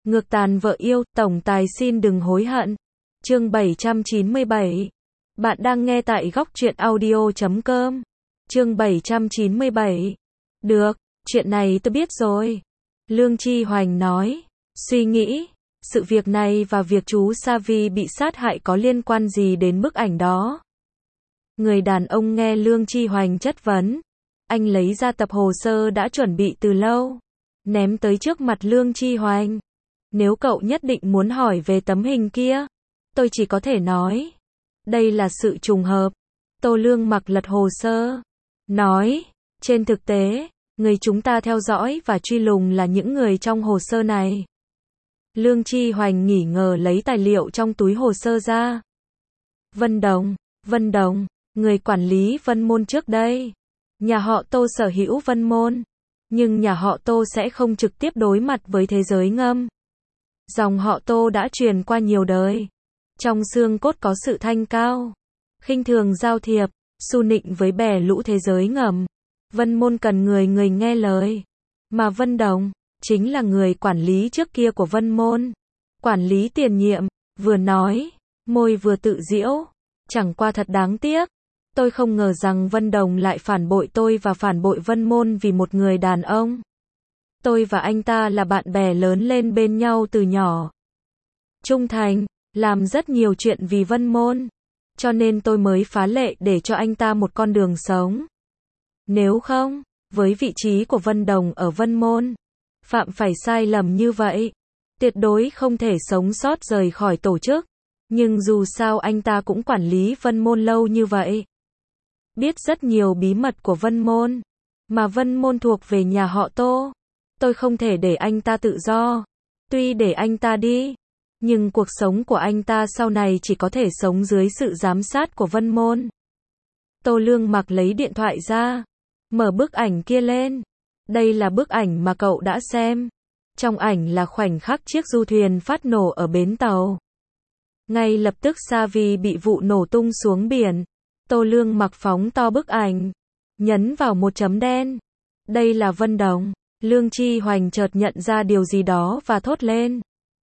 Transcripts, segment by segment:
Ngược tàn vợ yêu, tổng tài xin đừng hối hận. Chương 797. Bạn đang nghe tại góc truyện audio.com. Chương 797. Được, chuyện này tôi biết rồi. Lương Chi Hoành nói. Suy nghĩ, sự việc này và việc chú Savi bị sát hại có liên quan gì đến bức ảnh đó? Người đàn ông nghe Lương Chi Hoành chất vấn. Anh lấy ra tập hồ sơ đã chuẩn bị từ lâu, ném tới trước mặt Lương Chi Hoành. Nếu cậu nhất định muốn hỏi về tấm hình kia, tôi chỉ có thể nói, đây là sự trùng hợp. Tô Lương Mặc lật hồ sơ, nói, trên thực tế, người chúng ta theo dõi và truy lùng là những người trong hồ sơ này. Lương Chi Hoành nghỉ ngờ lấy tài liệu trong túi hồ sơ ra. Vân Đồng, người quản lý Vân Môn trước đây. Nhà họ Tô sở hữu Vân Môn, nhưng nhà họ Tô sẽ không trực tiếp đối mặt với thế giới ngầm. Dòng họ Tô đã truyền qua nhiều đời. Trong xương cốt có sự thanh cao, khinh thường giao thiệp, xu nịnh với bè lũ thế giới ngầm. Vân Môn cần người nghe lời. Mà Vân Đồng, chính là người quản lý trước kia của Vân Môn. Quản lý tiền nhiệm, vừa nói, môi vừa tự giễu. Chẳng qua thật đáng tiếc. Tôi không ngờ rằng Vân Đồng lại phản bội tôi và phản bội Vân Môn vì một người đàn ông. Tôi và anh ta là bạn bè lớn lên bên nhau từ nhỏ. Trung thành, làm rất nhiều chuyện vì Vân Môn. Cho nên tôi mới phá lệ để cho anh ta một con đường sống. Nếu không, với vị trí của Vân Đồng ở Vân Môn, phạm phải sai lầm như vậy, tuyệt đối không thể sống sót rời khỏi tổ chức. Nhưng dù sao anh ta cũng quản lý Vân Môn lâu như vậy, biết rất nhiều bí mật của Vân Môn, mà Vân Môn thuộc về nhà họ Tô. Tôi không thể để anh ta tự do. Tuy để anh ta đi, nhưng cuộc sống của anh ta sau này chỉ có thể sống dưới sự giám sát của Vân Môn. Tô Lương Mặc lấy điện thoại ra, mở bức ảnh kia lên. Đây là bức ảnh mà cậu đã xem. Trong ảnh là khoảnh khắc chiếc du thuyền phát nổ ở bến tàu. Ngay lập tức Savi bị vụ nổ tung xuống biển. Tô Lương Mặc phóng to bức ảnh, nhấn vào một chấm đen. Đây là Vân Đồng. Lương Chi Hoành chợt nhận ra điều gì đó và thốt lên.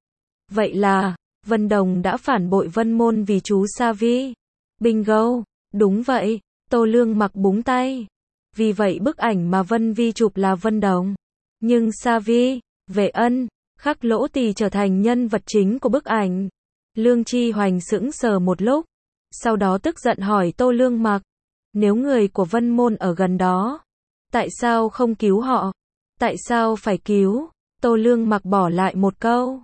Vậy là, Vân Đồng đã phản bội Vân Môn vì chú Savi. Bingo, đúng vậy. Tô Lương Mặc búng tay. Vì vậy bức ảnh mà Vân Vi chụp là Vân Đồng. Nhưng Savi, Vệ Ân, Khắc Lỗ Tì trở thành nhân vật chính của bức ảnh. Lương Chi Hoành sững sờ một lúc. Sau đó tức giận hỏi Tô Lương Mặc. Nếu người của Vân Môn ở gần đó, tại sao không cứu họ? Tại sao phải cứu? Tô Lương Mặc bỏ lại một câu.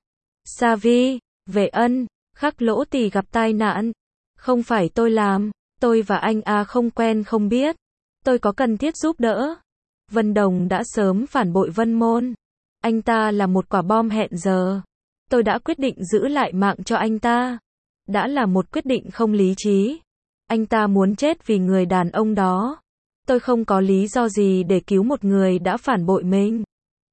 Savi, Vệ Ân, Khắc Lỗ Tì gặp tai nạn. Không phải tôi làm. Tôi và anh không quen không biết. Tôi có cần thiết giúp đỡ. Vân Đồng đã sớm phản bội Vân Môn. Anh ta là một quả bom hẹn giờ. Tôi đã quyết định giữ lại mạng cho anh ta. Đã là một quyết định không lý trí. Anh ta muốn chết vì người đàn ông đó. Tôi không có lý do gì để cứu một người đã phản bội mình.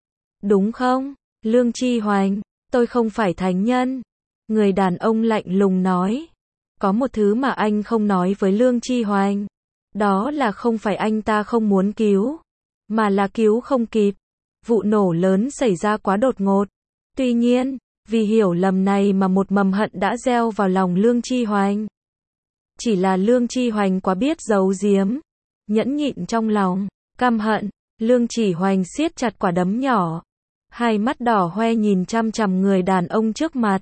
Đúng không, Lương Chi Hoành? Tôi không phải thánh nhân. Người đàn ông lạnh lùng nói. Có một thứ mà anh không nói với Lương Chi Hoành. Đó là không phải anh ta không muốn cứu, mà là cứu không kịp. Vụ nổ lớn xảy ra quá đột ngột. Tuy nhiên, vì hiểu lầm này mà một mầm hận đã gieo vào lòng Lương Chi Hoành. Chỉ là Lương Chi Hoành quá biết giấu giếm, nhẫn nhịn trong lòng, căm hận. Lương Chi Hoành siết chặt quả đấm nhỏ, hai mắt đỏ hoe nhìn chằm chằm người đàn ông trước mặt.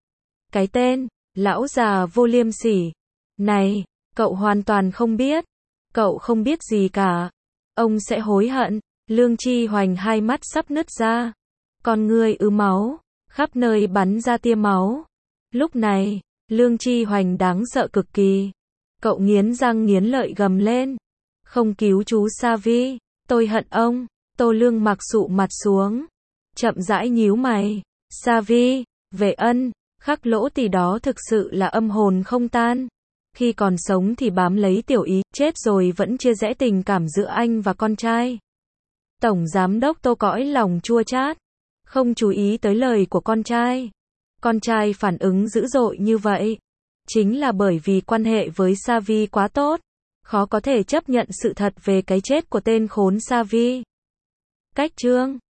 Cái tên, lão già vô liêm sỉ. Này, cậu hoàn toàn không biết. Cậu không biết gì cả. Ông sẽ hối hận. Lương Chi Hoành hai mắt sắp nứt ra. Con ngươi ứ máu, khắp nơi bắn ra tia máu. Lúc này, Lương Chi Hoành đáng sợ cực kỳ. Cậu nghiến răng nghiến lợi gầm lên. Không cứu chú Savi, tôi hận ông. Tô Lương Mặc sụ mặt xuống, chậm rãi nhíu mày. Savi, Vệ Ân, Khắc Lỗ Tì đó thực sự là âm hồn không tan. Khi còn sống thì bám lấy tiểu ý, chết rồi vẫn chia rẽ tình cảm giữa anh và con trai. Tổng giám đốc Tô cõi lòng chua chát, không chú ý tới lời của con trai. Con trai phản ứng dữ dội như vậy, chính là bởi vì quan hệ với Savi quá tốt, khó có thể chấp nhận sự thật về cái chết của tên khốn Savi. Cách chương